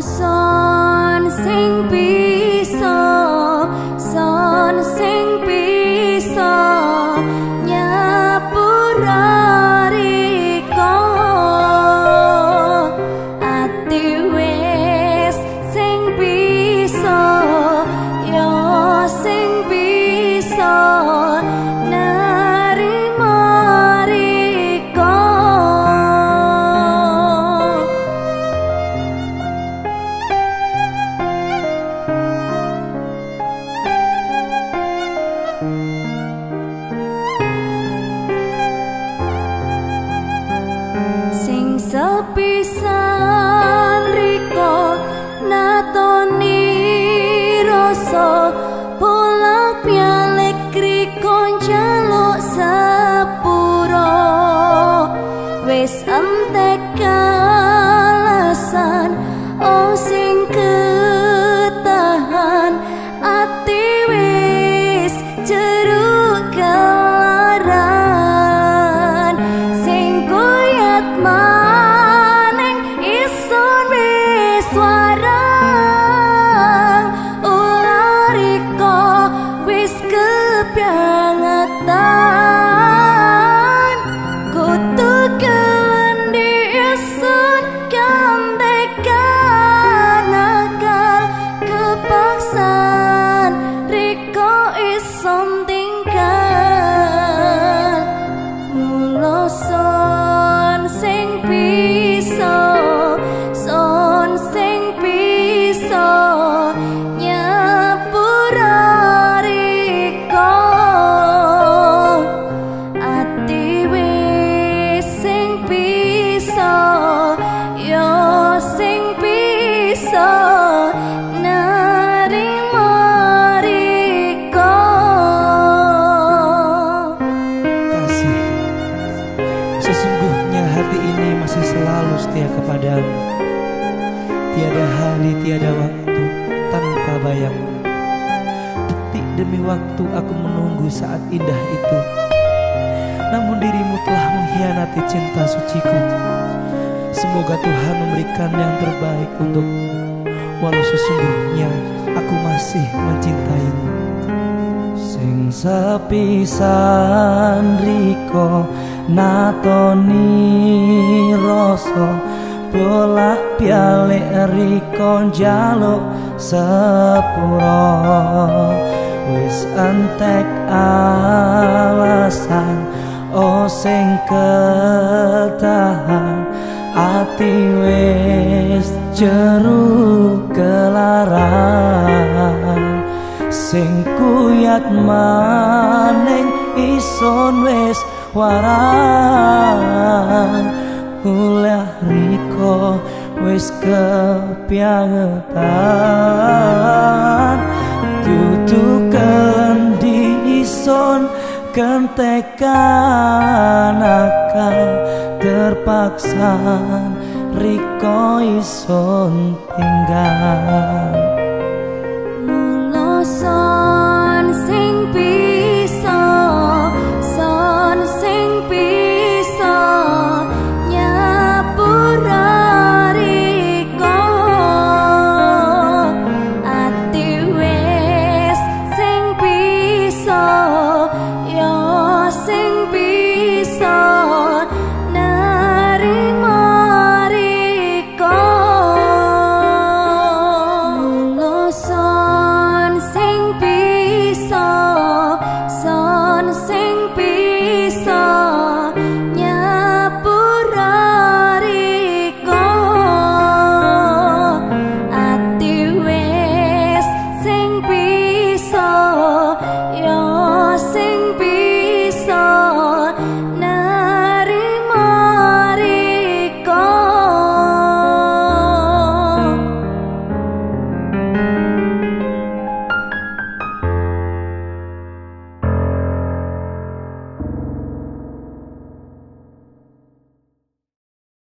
son sing bisa, son sing bisa nyapura riko ati wis sing bisa yo sing bisa narima riko sing sepisan riko natoni rasa bolak balik riko njaluk sepuro wis entek alasan oh sing ketahan ati wis jeruk kelaran sing kuyat maneng isun wis warang ulariko wis kebangetan kutu kendi isun kandekan akal kepaksaan riko isun tinggal mula son sing bisa, son sing bisa nyapura riko ati wis sing bisa yo sing bisa narima riko. Kasih, sesungguhnya hati ini masih selalu setia kepadamu. Tiada hari, tiada waktu tanpa bayangmu. Detik demi waktu aku menunggu saat indah itu. Namun dirimu telah mengkhianati cinta suciku. Semoga Tuhan memberikan yang terbaik untukmu, walau sesungguhnya aku masih mencintaimu. Sing sepisan riko natoni rasa bolak balik riko njaluk sepuro wis entek alasan oh sing ketahan ati wis jeruk kelaran sing kuyat maning isun wis warang ulah riko wis kepiangetan tutu kendi isun kentekan akal terpaksa riko isun tinggal Mula son